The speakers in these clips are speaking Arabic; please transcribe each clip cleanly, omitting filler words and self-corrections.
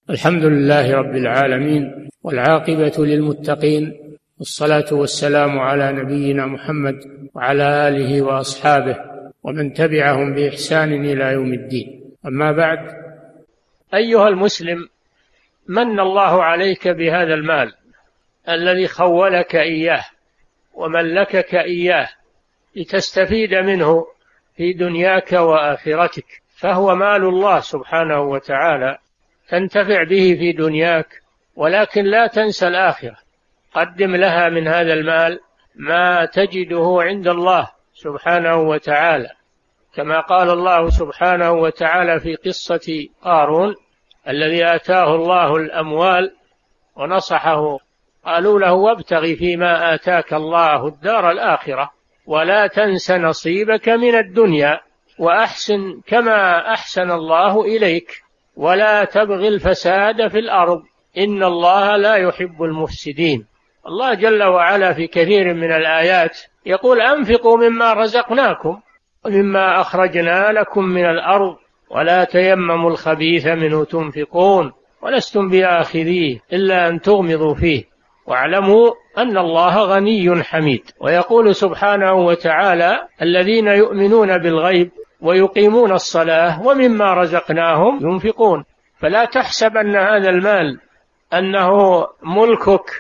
الحمد لله رب العالمين، والعاقبة للمتقين، والصلاة والسلام على نبينا محمد وعلى آله وأصحابه ومن تبعهم بإحسان إلى يوم الدين. أما بعد، أيها المسلم، من الله عليك بهذا المال الذي خولك إياه وملكك إياه لتستفيد منه في دنياك وآخرتك، فهو مال الله سبحانه وتعالى تنتفع به في دنياك، ولكن لا تنسى الآخرة. قدم لها من هذا المال ما تجده عند الله سبحانه وتعالى، كما قال الله سبحانه وتعالى في قصة قارون الذي آتاه الله الأموال ونصحه، قالوا له: وابتغ فيما آتاك الله الدار الآخرة ولا تنس نصيبك من الدنيا وأحسن كما أحسن الله إليك ولا تبغ الفساد في الأرض إن الله لا يحب المفسدين. الله جل وعلا في كثير من الآيات يقول: أنفقوا مما رزقناكم ومما أخرجنا لكم من الأرض ولا تيمموا الخبيث منه تنفقون ولستم بآخذيه إلا أن تغمضوا فيه واعلموا أن الله غني حميد. ويقول سبحانه وتعالى: الذين يؤمنون بالغيب ويقيمون الصلاة ومما رزقناهم ينفقون. فلا تحسب أن هذا المال أنه ملكك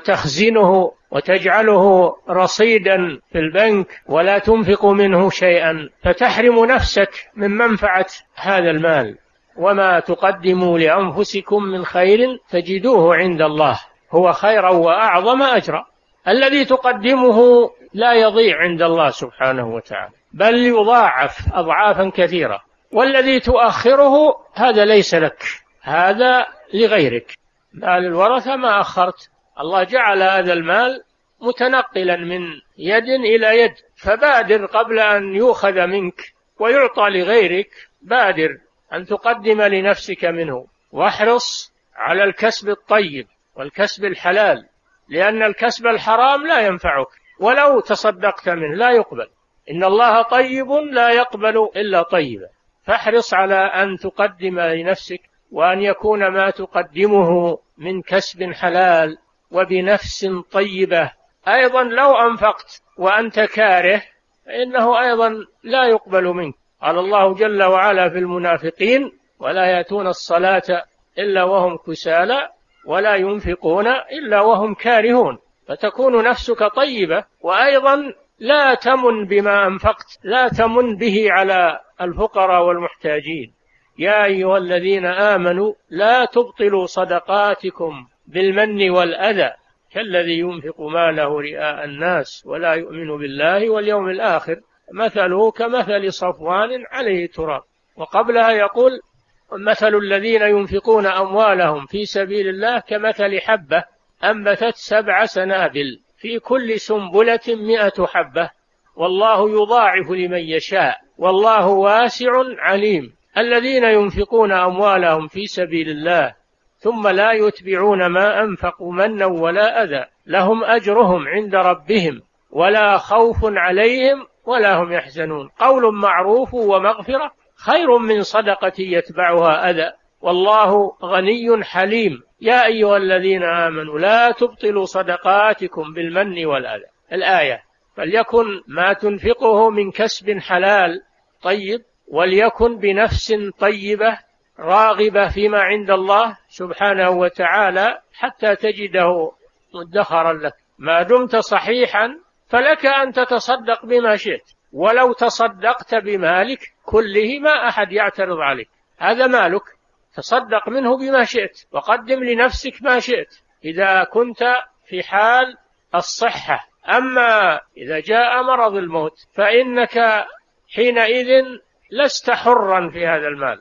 وتخزنه وتجعله رصيدا في البنك ولا تنفق منه شيئا فتحرم نفسك من منفعة هذا المال. وما تقدموا لأنفسكم من خير تجدوه عند الله هو خيرا وأعظم أجرا. الذي تقدمه لا يضيع عند الله سبحانه وتعالى، بل يضاعف أضعافا كثيرة، والذي تؤخره هذا ليس لك، هذا لغيرك. مال الورثة ما أخرت، الله جعل هذا المال متنقلا من يد إلى يد، فبادر قبل أن يؤخذ منك ويعطى لغيرك، بادر أن تقدم لنفسك منه، واحرص على الكسب الطيب والكسب الحلال، لأن الكسب الحرام لا ينفعك ولو تصدقت منه لا يقبل. إن الله طيب لا يقبل إلا طيبا، فاحرص على أن تقدم لنفسك، وأن يكون ما تقدمه من كسب حلال وبنفس طيبة. أيضا لو أنفقت وأنت كاره فإنه أيضا لا يقبل منك. قال الله جل وعلا في المنافقين: ولا يأتون الصلاة إلا وهم كسالى ولا ينفقون إلا وهم كارهون. فتكون نفسك طيبة، وأيضا لا تمن بما أنفقت، لا تمن به على الفقراء والمحتاجين. يا أيها الذين آمنوا لا تبطلوا صدقاتكم بالمن والأذى كالذي ينفق ماله رئاء الناس ولا يؤمن بالله واليوم الآخر مثله كمثل صفوان عليه تراب. وقبلها يقول: مثل الذين ينفقون أموالهم في سبيل الله كمثل حبة أنبتت 7 سنابل في كل سنبلة 100 حبة والله يضاعف لمن يشاء والله واسع عليم. الذين ينفقون أموالهم في سبيل الله ثم لا يتبعون ما أنفقوا منا ولا أذى لهم أجرهم عند ربهم ولا خوف عليهم ولا هم يحزنون. قول معروف ومغفرة خير من صدقة يتبعها أذى والله غني حليم. يا أيها الذين آمنوا لا تبطلوا صدقاتكم بالمن والأذى. الآية: فليكن ما تنفقه من كسب حلال طيب، وليكن بنفس طيبة راغبة فيما عند الله سبحانه وتعالى حتى تجده مدخرا لك. ما دمت صحيحا فلك أن تتصدق بما شئت، ولو تصدقت بمالك كله ما أحد يعترض عليك، هذا مالك، تصدق منه بما شئت وقدم لنفسك ما شئت إذا كنت في حال الصحة. أما إذا جاء مرض الموت فإنك حينئذ لست حرا في هذا المال،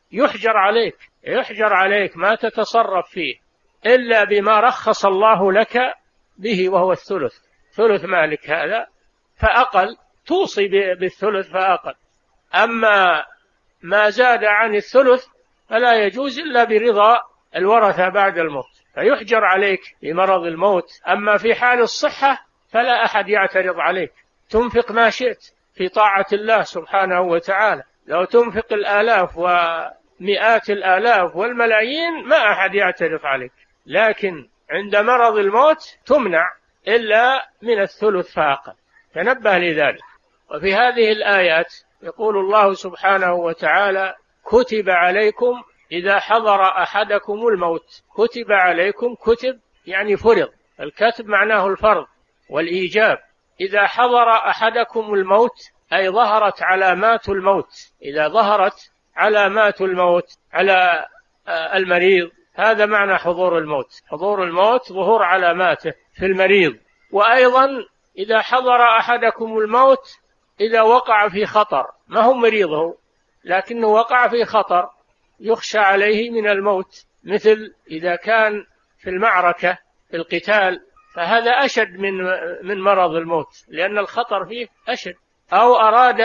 يحجر عليك ما تتصرف فيه إلا بما رخص الله لك به، وهو الثلث، ثلث مالك هذا فأقل، توصي بالثلث فأقل. أما ما زاد عن الثلث فلا يجوز إلا برضا الورثة بعد الموت، فيحجر عليك بمرض الموت. أما في حال الصحة فلا أحد يعترض عليك، تنفق ما شئت في طاعة الله سبحانه وتعالى. لو تنفق الآلاف مئات الآلاف والملايين ما أحد يعترف عليك، لكن عند مرض الموت تمنع إلا من الثلث فاقل. تنبه لذلك. وفي هذه الآيات يقول الله سبحانه وتعالى: كتب عليكم إذا حضر أحدكم الموت. كتب عليكم، كتب يعني فرض، الكتب معناه الفرض والإيجاب. إذا حضر أحدكم الموت أي ظهرت علامات الموت، إذا ظهرت علامات الموت على المريض، هذا معنى حضور الموت. حضور الموت ظهور علاماته في المريض. وأيضا إذا حضر أحدكم الموت إذا وقع في خطر، ما هو مريضه لكنه وقع في خطر يخشى عليه من الموت، مثل إذا كان في المعركة في القتال، فهذا أشد من مرض الموت لأن الخطر فيه أشد. أو أراد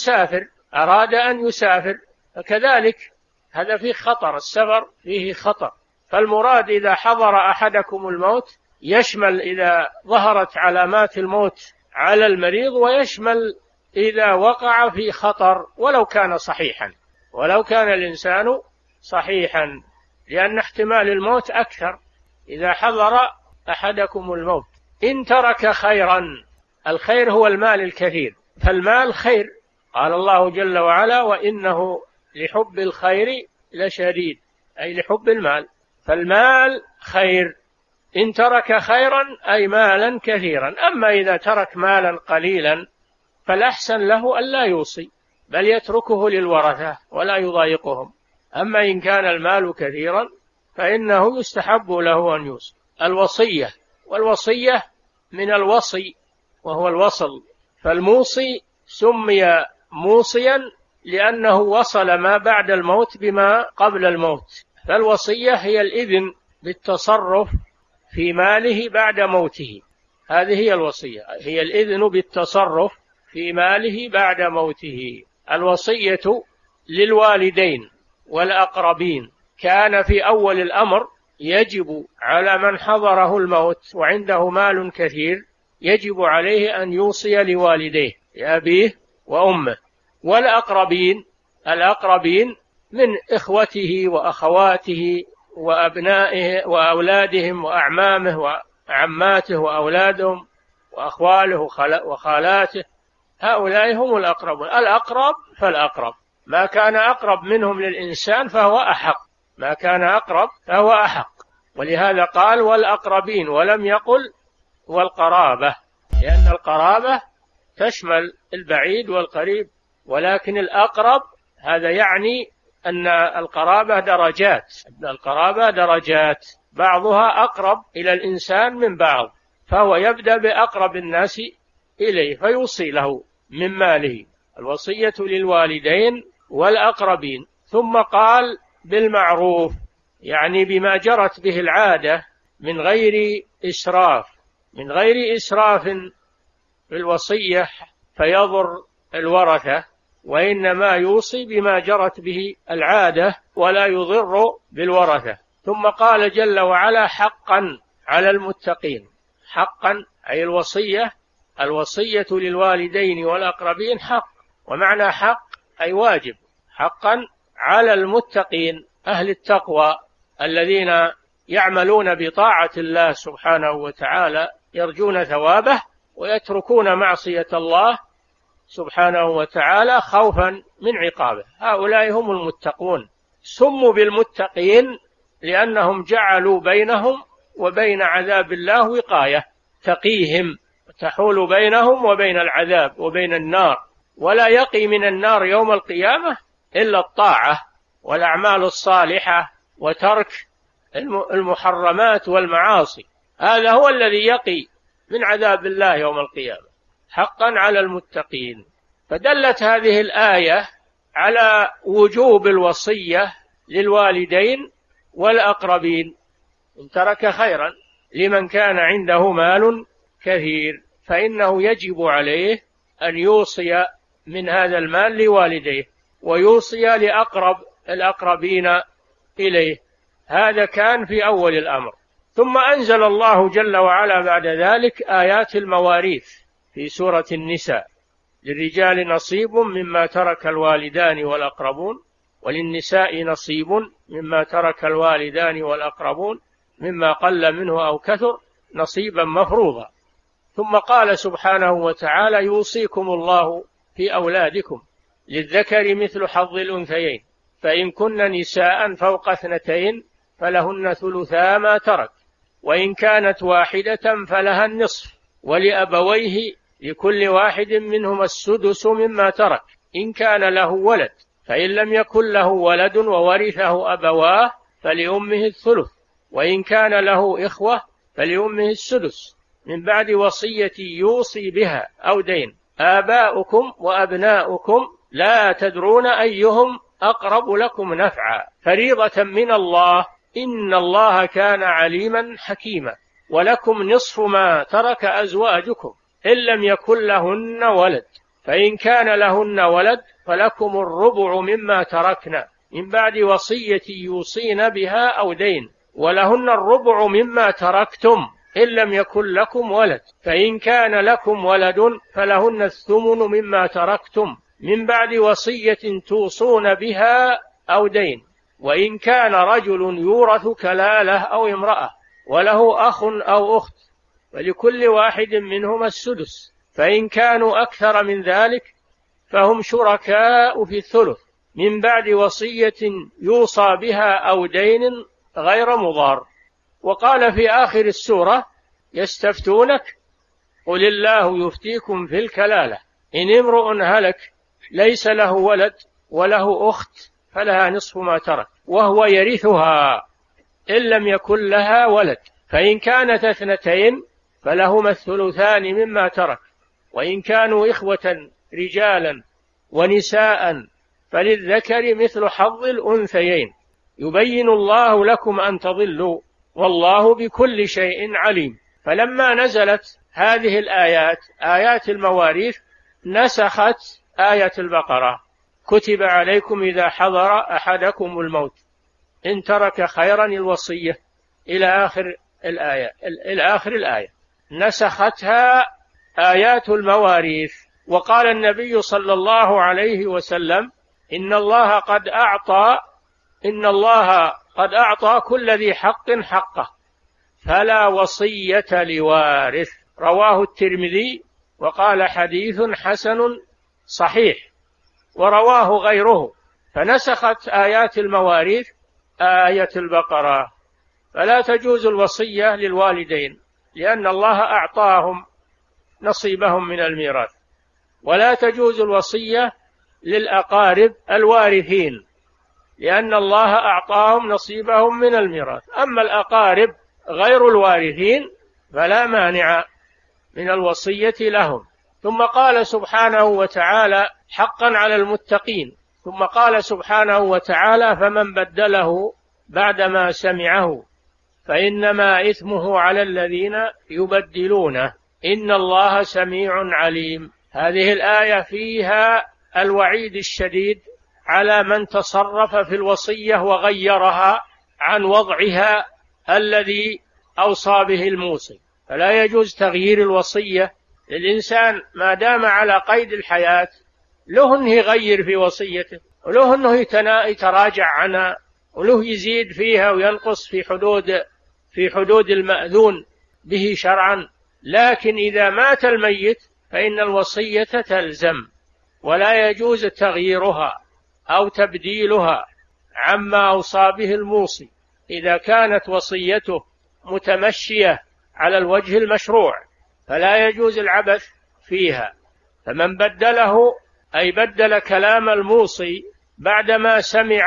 أن يسافر فكذلك هذا فيه خطر، السفر فيه خطر. فالمراد إذا حضر أحدكم الموت يشمل إذا ظهرت علامات الموت على المريض، ويشمل إذا وقع في خطر ولو كان صحيحا، ولو كان الإنسان صحيحا، لأن احتمال الموت أكثر إذا حضر أحدكم الموت. إن ترك خيرا، الخير هو المال الكثير، فالمال خير. قال الله جل وعلا: وإنه لحب الخير لشديد، أي لحب المال، فالمال خير. إن ترك خيرا أي مالا كثيرا. أما إذا ترك مالا قليلا فالأحسن له ألا يوصي، بل يتركه للورثة ولا يضايقهم. أما إن كان المال كثيرا فإنه يستحب له أن يوصي. الوصية، والوصية من الوصي وهو الوصل، فالموصي سمي موصيا لأنه وصل ما بعد الموت بما قبل الموت. فالوصية هي الإذن بالتصرف في ماله بعد موته، هذه هي الوصية، هي الإذن بالتصرف في ماله بعد موته. الوصية للوالدين والأقربين كان في أول الأمر يجب على من حضره الموت وعنده مال كثير، يجب عليه أن يوصي لوالديه، لأبيه وأمه. والأقربين، الأقربين من إخوته وأخواته وأبنائه وأولادهم وأعمامه وعماته وأولادهم وأخواله وخالاته، هؤلاء هم الأقربون. الأقرب فالأقرب، ما كان أقرب منهم للإنسان فهو أحق، ما كان أقرب فهو أحق. ولهذا قال والأقربين ولم يقل والقرابة، لأن القرابة تشمل البعيد والقريب، ولكن الأقرب هذا يعني أن القرابة درجات، القرابة درجات، بعضها أقرب إلى الإنسان من بعض، فهو يبدأ بأقرب الناس إليه فيوصي له من ماله. الوصية للوالدين والأقربين. ثم قال بالمعروف، يعني بما جرت به العادة من غير إسراف، من غير إسراف في الوصية فيضر الورثة، وإنما يوصي بما جرت به العادة ولا يضر بالورثة. ثم قال جل وعلا حقا على المتقين. حقا أي الوصية، الوصية للوالدين والأقربين حق، ومعنى حق أي واجب. حقا على المتقين، أهل التقوى الذين يعملون بطاعة الله سبحانه وتعالى، يرجون ثوابه ويتركون معصية الله سبحانه وتعالى خوفا من عقابه، هؤلاء هم المتقون. سموا بالمتقين لأنهم جعلوا بينهم وبين عذاب الله وقاية تقيهم، تحول بينهم وبين العذاب وبين النار، ولا يقي من النار يوم القيامة إلا الطاعة والأعمال الصالحة وترك المحرمات والمعاصي، هذا هو الذي يقي من عذاب الله يوم القيامة. حقا على المتقين. فدلت هذه الآية على وجوب الوصية للوالدين والأقربين إن ترك خيرا، لمن كان عنده مال كثير فإنه يجب عليه أن يوصي من هذا المال لوالديه ويوصي لأقرب الأقربين إليه. هذا كان في أول الأمر. ثم أنزل الله جل وعلا بعد ذلك آيات المواريث في سورة النساء: للرجال نصيب مما ترك الوالدان والأقربون وللنساء نصيب مما ترك الوالدان والأقربون مما قل منه أو كثر نصيبا مفروضا. ثم قال سبحانه وتعالى: يوصيكم الله في أولادكم للذكر مثل حظ الأنثيين فإن كن نساء فوق 2 فلهن ثلثا ما ترك وإن كانت واحدة فلها النصف ولأبويه لكل واحد منهما السدس مما ترك إن كان له ولد فإن لم يكن له ولد وورثه أبواه فلأمه الثلث وإن كان له إخوة فلأمه السدس من بعد وصية يوصي بها أو دين. آباؤكم وأبناؤكم لا تدرون أيهم أقرب لكم نفعا فريضة من الله إن الله كان عليما حكيما. ولكم نصف ما ترك أزواجكم إن لم يكن لهن ولد فإن كان لهن ولد فلكم الربع مما تركنا من بعد وصية يوصين بها أو دين ولهن الربع مما تركتم إن لم يكن لكم ولد فإن كان لكم ولد فلهن الثمن مما تركتم من بعد وصية توصون بها أو دين وإن كان رجل يورث كلالة أو امرأة وله أخ أو أخت فلكل واحد منهما السدس فإن كانوا أكثر من ذلك فهم شركاء في الثلث من بعد وصية يوصى بها أو دين غير مضار. وقال في آخر السورة: يستفتونك قل الله يفتيكم في الكلالة إن امرؤ هلك ليس له ولد وله أخت فلها نصف ما ترك وهو يرثها إن لم يكن لها ولد فإن كانت 2 فلهما الثلثان مما ترك وإن كانوا إخوة رجالا ونساء فللذكر مثل حظ الأنثيين يبين الله لكم أن تضلوا والله بكل شيء عليم. فلما نزلت هذه الآيات آيات المواريث نسخت آية البقرة: كتب عليكم إذا حضر أحدكم الموت إن ترك خيرا الوصية إلى آخر الآية نسختها آيات المواريث. وقال النبي صلى الله عليه وسلم: إن الله قد أعطى كل ذي حق حقه فلا وصية لوارث. رواه الترمذي وقال: حديث حسن صحيح. ورواه غيره. فنسخت آيات المواريث آية البقرة. فلا تجوز الوصية للوالدين لأن الله أعطاهم نصيبهم من الميراث، ولا تجوز الوصية للأقارب الوارثين لأن الله أعطاهم نصيبهم من الميراث. أما الأقارب غير الوارثين فلا مانع من الوصية لهم. ثم قال سبحانه وتعالى: حقا على المتقين. ثم قال سبحانه وتعالى: فمن بدله بعدما سمعه فإنما إثمه على الذين يبدلونه إن الله سميع عليم. هذه الآية فيها الوعيد الشديد على من تصرف في الوصية وغيرها عن وضعها الذي أوصى به الموصي. فلا يجوز تغيير الوصية للإنسان ما دام على قيد الحياة، له أنه يغير في وصيته وله أنه يتراجع عنها وله يزيد فيها وينقص في حدود المأذون به شرعا. لكن إذا مات الميت فإن الوصية تلزم ولا يجوز تغييرها أو تبديلها عما أوصى به الموصي إذا كانت وصيته متمشية على الوجه المشروع، فلا يجوز العبث فيها. فمن بدله أي بدل كلام الموصي بعدما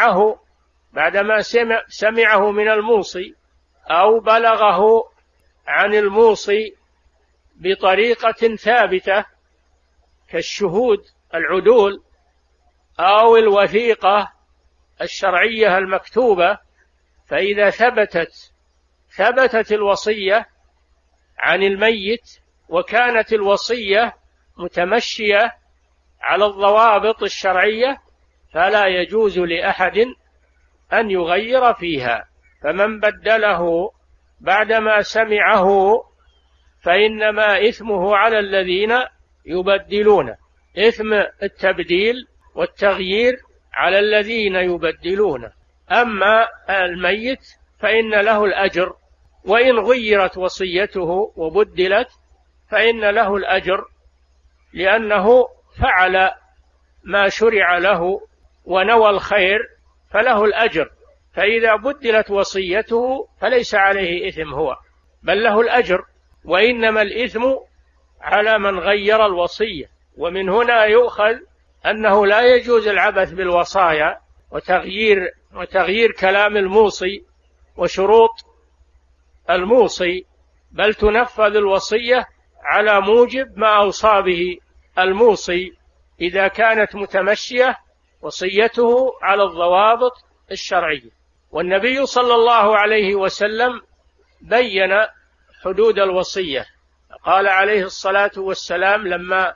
سمعه من الموصي أو بلغه عن الموصي بطريقة ثابتة كالشهود العدول أو الوثيقة الشرعية المكتوبة، فإذا ثبتت الوصية عن الميت وكانت الوصية متمشية على الضوابط الشرعية فلا يجوز لأحد أن يغير فيها. فمن بدله بعدما سمعه فإنما إثمه على الذين يبدلونه. إثم التبديل والتغيير على الذين يبدلونه. أما الميت فإن له الأجر، وإن غيرت وصيته وبدلت فإن له الأجر، لأنه فعل ما شرع له ونوى الخير فله الأجر. فإذا بدلت وصيته فليس عليه إثم هو، بل له الأجر، وإنما الإثم على من غير الوصية. ومن هنا يؤخذ أنه لا يجوز العبث بالوصايا وتغيير كلام الموصي وشروط الموصي، بل تنفذ الوصية على موجب ما أوصى به الموصي إذا كانت متمشية وصيته على الضوابط الشرعية. والنبي صلى الله عليه وسلم بين حدود الوصية. قال عليه الصلاة والسلام لما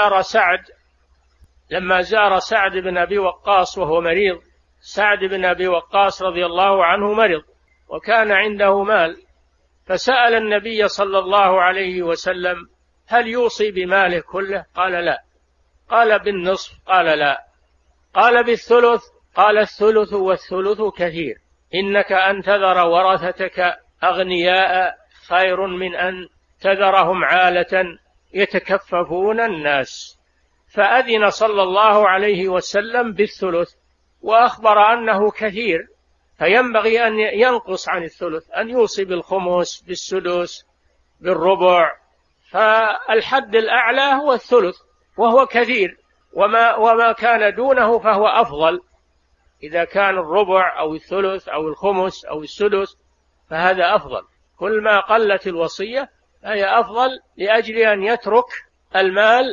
زار سعد بن أبي وقاص وهو مريض، سعد بن أبي وقاص رضي الله عنه مرض وكان عنده مال، فسأل النبي صلى الله عليه وسلم: هل يوصي بماله كله؟ قال لا. قال بالنصف؟ قال لا. قال بالثلث؟ قال الثلث والثلث كثير، إنك أن تذر ورثتك أغنياء خير من أن تذرهم عالة يتكففون الناس. فأذن صلى الله عليه وسلم بالثلث، وأخبر أنه كثير، فينبغي أن ينقص عن الثلث، أن يوصي بالخمس، بالسدس، بالربع. فالحد الأعلى هو الثلث وهو كثير، وما كان دونه فهو أفضل. إذا كان الربع أو الثلث أو الخمس أو السدس فهذا أفضل. كل ما قلت الوصية فهي أفضل، لأجل أن يترك المال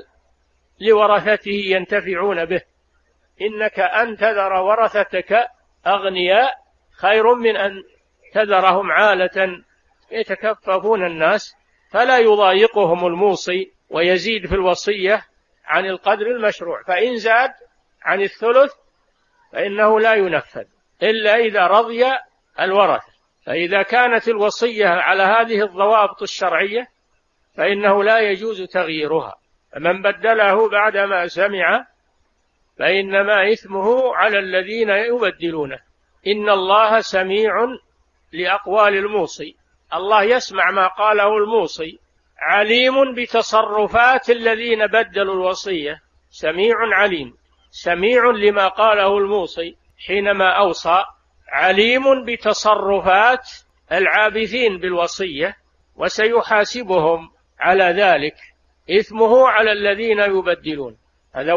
لورثته ينتفعون به. إنك أن تذر ورثتك أغنياء خير من أن تذرهم عالة يتكففون الناس، فلا يضايقهم الموصي ويزيد في الوصية عن القدر المشروع. فإن زاد عن الثلث فإنه لا ينفذ إلا إذا رضي الورثة. فإذا كانت الوصية على هذه الضوابط الشرعية فإنه لا يجوز تغييرها. فمن بدله بعدما سمع فإنما إثمه على الذين يبدلونه. إن الله سميع لأقوال الموصي، الله يسمع ما قاله الموصي، عليم بتصرفات الذين بدلوا الوصية، سميع عليم، سميع لما قاله الموصي حينما أوصى، عليم بتصرفات العابثين بالوصية، وسيحاسبهم على ذلك. إثمه على الذين يبدلون. هذا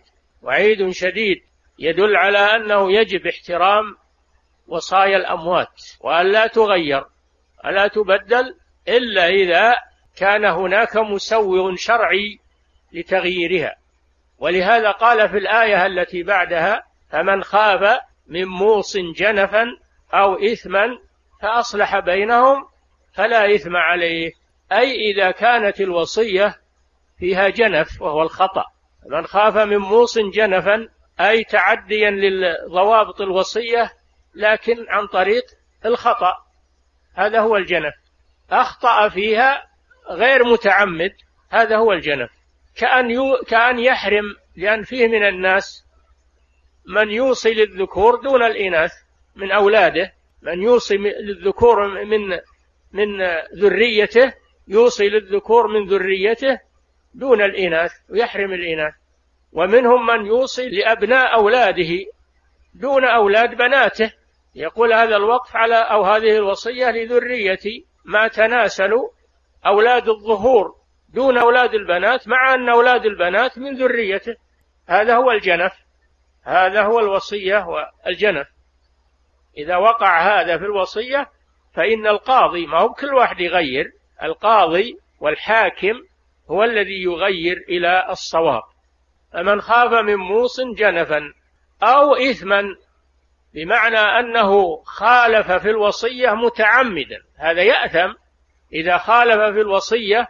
وعيد شديد يدل على أنه يجب احترام وصايا الأموات، وأن لا تغير ولا تبدل إلا إذا كان هناك مسوغ شرعي لتغييرها. ولهذا قال في الآية التي بعدها: فمن خاف من موص جنفا أو إثما فأصلح بينهم فلا إثم عليه. أي إذا كانت الوصية فيها جنف وهو الخطأ. من خاف من موص جنفا أي تعديا لضوابط الوصية لكن عن طريق الخطأ، هذا هو الجنف. أخطأ فيها غير متعمد، هذا هو الجنف. كأن يحرم، لأن فيه من الناس من يوصي للذكور دون الإناث من أولاده، من يوصي للذكور من ذريته، يوصي للذكور من ذريته دون الإناث ويحرم الإناث. ومنهم من يوصي لأبناء أولاده دون أولاد بناته، يقول هذا الوقف على أو هذه الوصية لذريتي ما تناسلوا أولاد الظهور دون أولاد البنات، مع أن أولاد البنات من ذريته. هذا هو الجنف، هذا هو الوصية والجنف. إذا وقع هذا في الوصية فإن القاضي، ما هو كل واحد يغير، القاضي والحاكم هو الذي يغير إلى الصواب. فمن خاف من موص جنفا أو إثما، بمعنى أنه خالف في الوصية متعمدا، هذا يأثم. إذا خالف في الوصية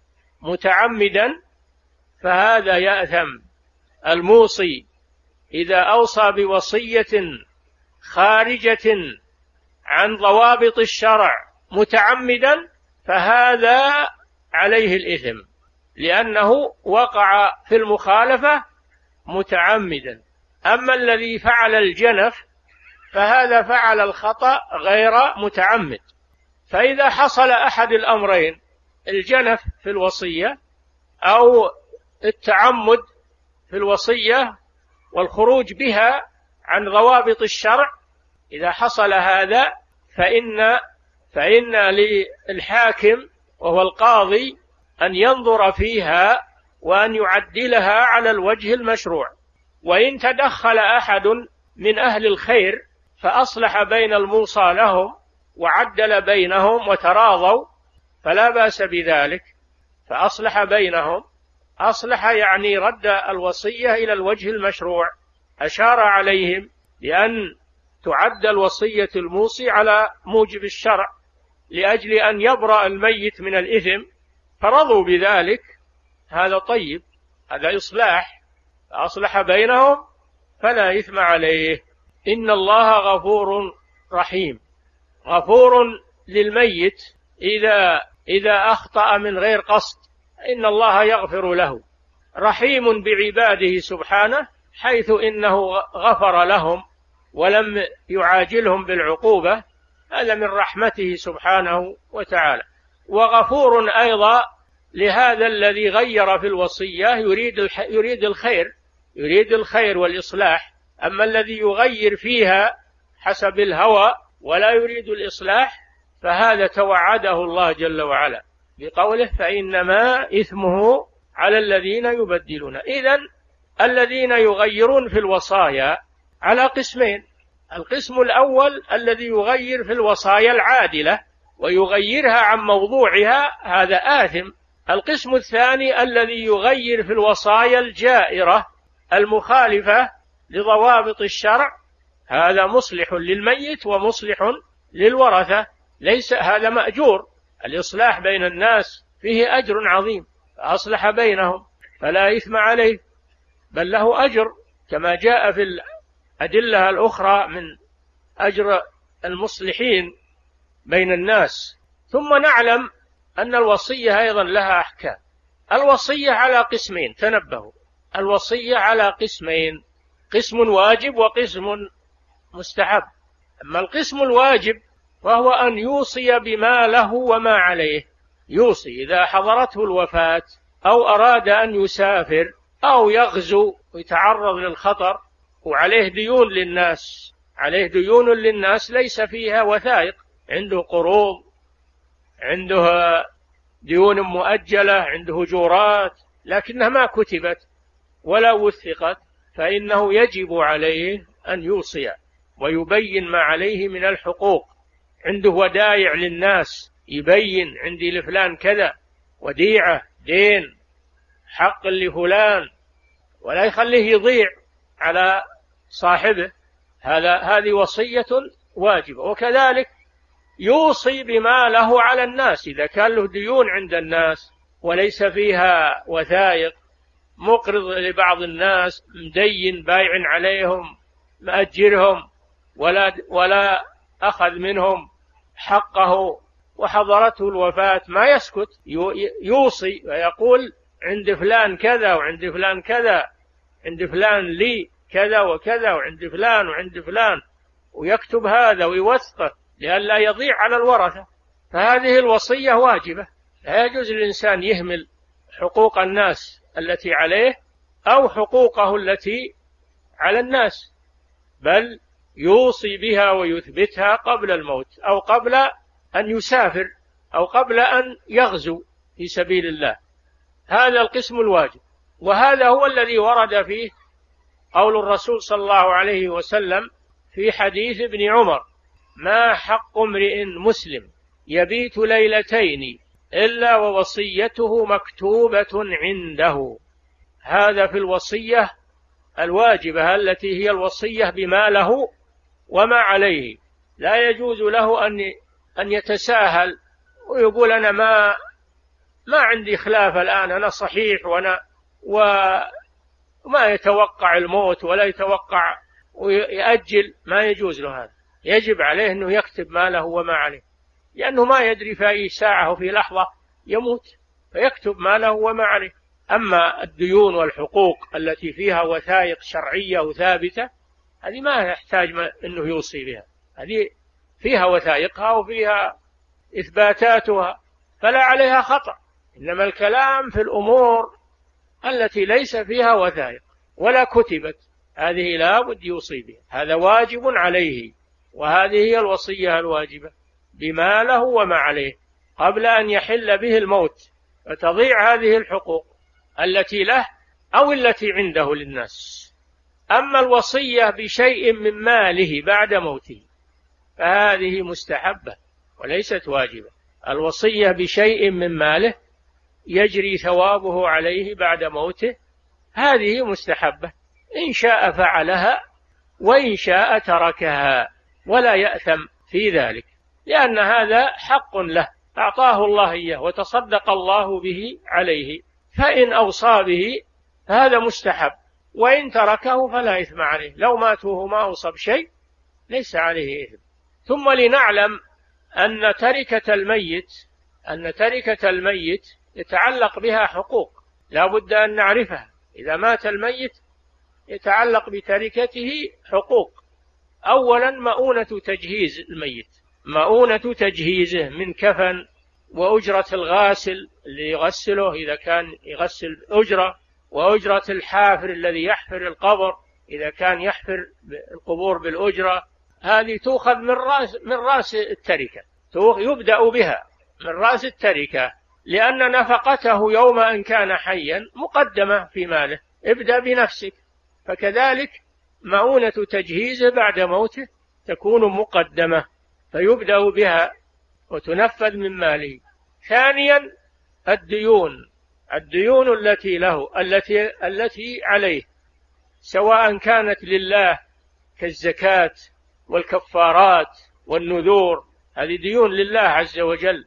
متعمدا فهذا يأثم. الموصي إذا أوصى بوصية خارجة عن ضوابط الشرع متعمدا فهذا عليه الإثم، لأنه وقع في المخالفة متعمدا. أما الذي فعل الجنف فهذا فعل الخطأ غير متعمد. فإذا حصل أحد الأمرين، الجنف في الوصية أو التعمد في الوصية والخروج بها عن ضوابط الشرع، إذا حصل هذا فإن للحاكم وهو القاضي أن ينظر فيها وأن يعدلها على الوجه المشروع. وإن تدخل أحد من أهل الخير فأصلح بين الموصى لهم وعدل بينهم وتراضوا فلا بأس بذلك، فأصلح بينهم، أصلح يعني رد الوصية إلى الوجه المشروع، أشار عليهم بأن تعدل وصية الموصي على موجب الشرع لأجل أن يبرأ الميت من الإثم، فرضوا بذلك، هذا طيب، هذا إصلاح، فأصلح بينهم فلا إثم عليه. إن الله غفور رحيم، غفور للميت إذا أخطأ من غير قصد، إن الله يغفر له، رحيم بعباده سبحانه حيث إنه غفر لهم ولم يعاجلهم بالعقوبة، هذا من رحمته سبحانه وتعالى. وغفور أيضا لهذا الذي غير في الوصية، يريد الخير والإصلاح. أما الذي يغير فيها حسب الهوى ولا يريد الإصلاح فهذا توعده الله جل وعلا بقوله فإنما إثمه على الذين يبدلون. إذن الذين يغيرون في الوصايا على قسمين: القسم الأول الذي يغير في الوصايا العادلة ويغيرها عن موضوعها، هذا آثم. القسم الثاني الذي يغير في الوصايا الجائرة المخالفة لضوابط الشرع، هذا مصلح للميت ومصلح للورثة، ليس هذا مأجور. الإصلاح بين الناس فيه أجر عظيم، فأصلح بينهم فلا إثم عليه، بل له أجر كما جاء في الأدلة الأخرى من أجر المصلحين بين الناس. ثم نعلم أن الوصية أيضا لها أحكام. الوصية على قسمين، تنبهوا، الوصية على قسمين: قسم واجب وقسم مستحب. أما القسم الواجب وهو أن يوصي بما له وما عليه، يوصي إذا حضرته الوفاة أو أراد أن يسافر أو يغزو ويتعرض للخطر وعليه ديون للناس، عليه ديون للناس ليس فيها وثائق، عنده قروض، عنده ديون مؤجلة، عنده أجورات لكنها ما كتبت ولا وثقت، فإنه يجب عليه أن يوصي ويبين ما عليه من الحقوق. عنده ودائع للناس، يبين عندي لفلان كذا، وديعة، دين، حق لفلان، ولا يخليه يضيع على صاحبه. هذه وصية واجبة. وكذلك يوصي بما له على الناس، إذا كان له ديون عند الناس وليس فيها وثائق، مقرض لبعض الناس، مدين، بايع عليهم، مأجرهم، ولا أخذ منهم حقه وحضرته الوفاة، ما يسكت، يوصي ويقول عند فلان كذا وعند فلان كذا، عند فلان لي كذا وكذا، وعند فلان وعند فلان، ويكتب هذا ويوثقه لئلا يضيع على الورثة. فهذه الوصية واجبة، لا يجوز للإنسان يهمل حقوق الناس التي عليه أو حقوقه التي على الناس، بل يوصي بها ويثبتها قبل الموت أو قبل أن يسافر أو قبل أن يغزو في سبيل الله. هذا القسم الواجب، وهذا هو الذي ورد فيه قول الرسول صلى الله عليه وسلم في حديث ابن عمر: ما حق امرئ مسلم يبيت ليلتين إلا ووصيته مكتوبة عنده. هذا في الوصية الواجبة التي هي الوصية بما له وما عليه. لا يجوز له أن يتساهل ويقول أنا ما عندي خلاف الآن، أنا صحيح، وما يتوقع الموت ولا يتوقع ويأجل، ما يجوز له هذا. يجب عليه أنه يكتب ما له وما عليه، لأنه ما يدري في أي ساعة وفي لحظة يموت، فيكتب ما له وما عليه. أما الديون والحقوق التي فيها وثائق شرعية وثابتة هذه ما يحتاج أنه يوصي بها، هذه فيها وثائقها وفيها إثباتاتها فلا عليها خطأ. إنما الكلام في الأمور التي ليس فيها وثائق ولا كتبت هذه لا بد يوصي بها، هذا واجب عليه، وهذه هي الوصية الواجبة بما له وما عليه قبل أن يحل به الموت، فتضيع هذه الحقوق التي له أو التي عنده للناس. أما الوصية بشيء من ماله بعد موته فهذه مستحبة وليست واجبة. الوصية بشيء من ماله يجري ثوابه عليه بعد موته هذه مستحبة، إن شاء فعلها وإن شاء تركها ولا يأثم في ذلك، لأن هذا حق له أعطاه الله إياه وتصدق الله به عليه، فإن أوصى به فهذا مستحب، وإن تركه فلا إثم عليه، لو ماتوه ما أوصى بشيء ليس عليه إثم. ثم لنعلم أن تركة الميت يتعلق بها حقوق لا بد أن نعرفها. إذا مات الميت يتعلق بتركته حقوق، أولا مؤونة تجهيز الميت، مؤونة تجهيزه من كفن، وأجرة الغاسل اللي يغسله إذا كان يغسل أجرة، وأجرة الحافر الذي يحفر القبر إذا كان يحفر القبور بالأجرة، هذه تؤخذ من رأس التركة، يبدأ بها من رأس التركة، لأن نفقته يوم أن كان حيا مقدمة في ماله، ابدأ بنفسك. فكذلك مؤونة تجهيزه بعد موته تكون مقدمة فيبدأ بها وتنفذ من ماله. ثانيا الديون التي له التي عليه، سواء كانت لله كالزكاة والكفارات والنذور، هذه ديون لله عز وجل،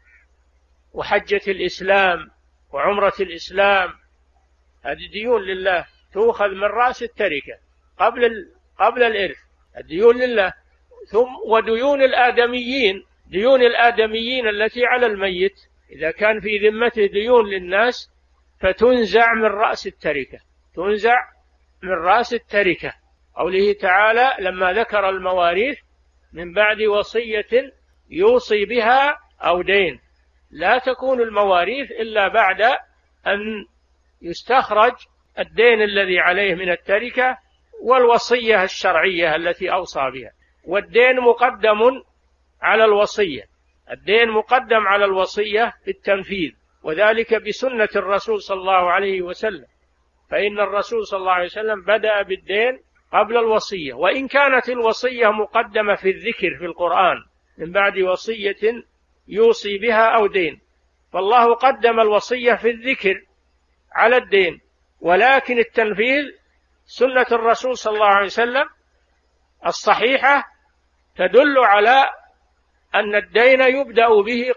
وحجة الإسلام وعمرة الإسلام، هذه ديون لله تؤخذ من رأس التركة قبل الإرث، الديون لله. ثم وديون الآدميين، ديون الآدميين التي على الميت إذا كان في ذمته ديون للناس فتنزع من رأس التركة، تنزع من رأس التركة. قوله تعالى لما ذكر المواريث من بعد وصية يوصي بها أو دين، لا تكون المواريث إلا بعد أن يستخرج الدين الذي عليه من التركة والوصية الشرعية التي أوصى بها. والدين مقدم على الوصية، الدين مقدم على الوصية بالتنفيذ، وذلك بسنة الرسول صلى الله عليه وسلم، فإن الرسول صلى الله عليه وسلم بدأ بالدين قبل الوصية، وإن كانت الوصية مقدمة في الذكر في القرآن من بعد وصية يوصي بها أو دين، فالله قدم الوصية في الذكر على الدين، ولكن التنفيذ سنة الرسول صلى الله عليه وسلم الصحيحة تدل على أن الدين يبدأ به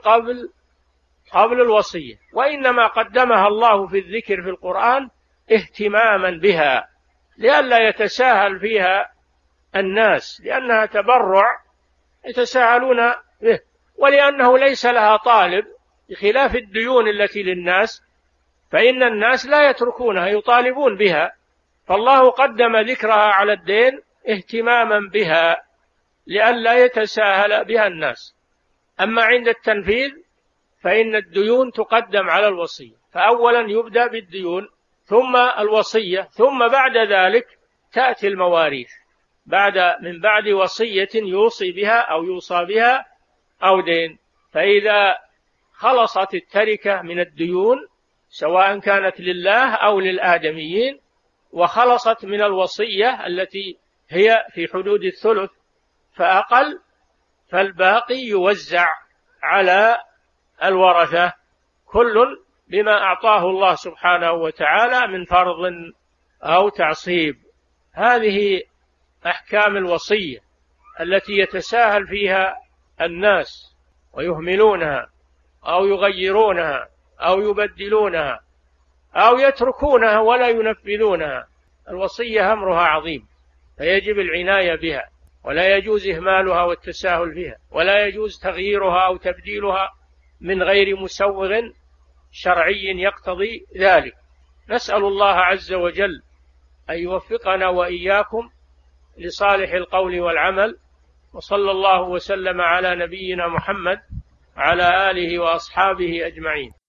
قبل الوصية، وإنما قدمها الله في الذكر في القرآن اهتماما بها لئلا يتساهل فيها الناس، لأنها تبرع يتساهلون به، ولأنه ليس لها طالب، بخلاف الديون التي للناس فإن الناس لا يتركونها يطالبون بها، فالله قدم ذكرها على الدين اهتماما بها لئلا يتساهل بها الناس. أما عند التنفيذ فإن الديون تقدم على الوصية، فأولا يبدأ بالديون ثم الوصية، ثم بعد ذلك تأتي المواريث من بعد وصية يوصي بها أو يوصى بها أو دين. فإذا خلصت التركة من الديون سواء كانت لله أو للآدميين، وخلصت من الوصية التي هي في حدود الثلث فأقل، فالباقي يوزع على الورثة كل بما أعطاه الله سبحانه وتعالى من فرض أو تعصيب. هذه أحكام الوصية التي يتساهل فيها الناس ويهملونها أو يغيرونها أو يبدلونها أو يتركونها ولا ينفذونها. الوصية أمرها عظيم، فيجب العناية بها، ولا يجوز إهمالها والتساهل فيها، ولا يجوز تغييرها أو تبديلها من غير مسوغ شرعي يقتضي ذلك. نسأل الله عز وجل أن يوفقنا وإياكم لصالح القول والعمل، وصلى الله وسلم على نبينا محمد وعلى آله وأصحابه أجمعين.